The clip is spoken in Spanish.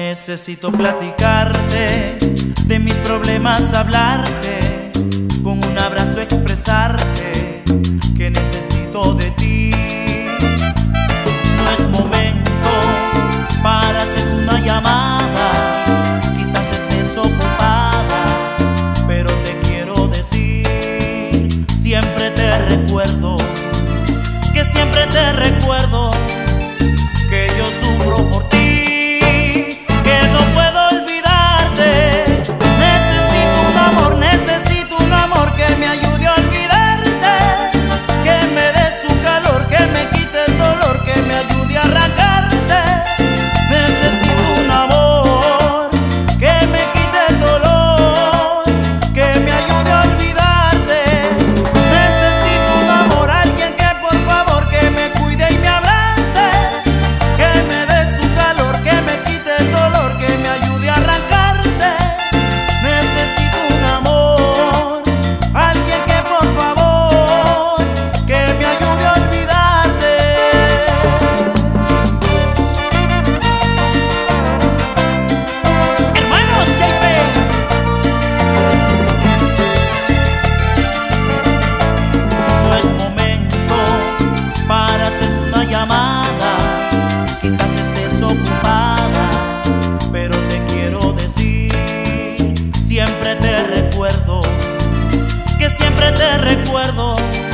Necesito platicarte de mis problemas, hablarte, con un abrazo expresarte que necesito de ti. No es momento para hacer una llamada, quizás estés ocupada, pero te quiero decir, siempre te recuerdo, que siempre te recuerdo, que yo sufro por ti. Quizás estés ocupada, pero te quiero decir, siempre te recuerdo, que siempre te recuerdo.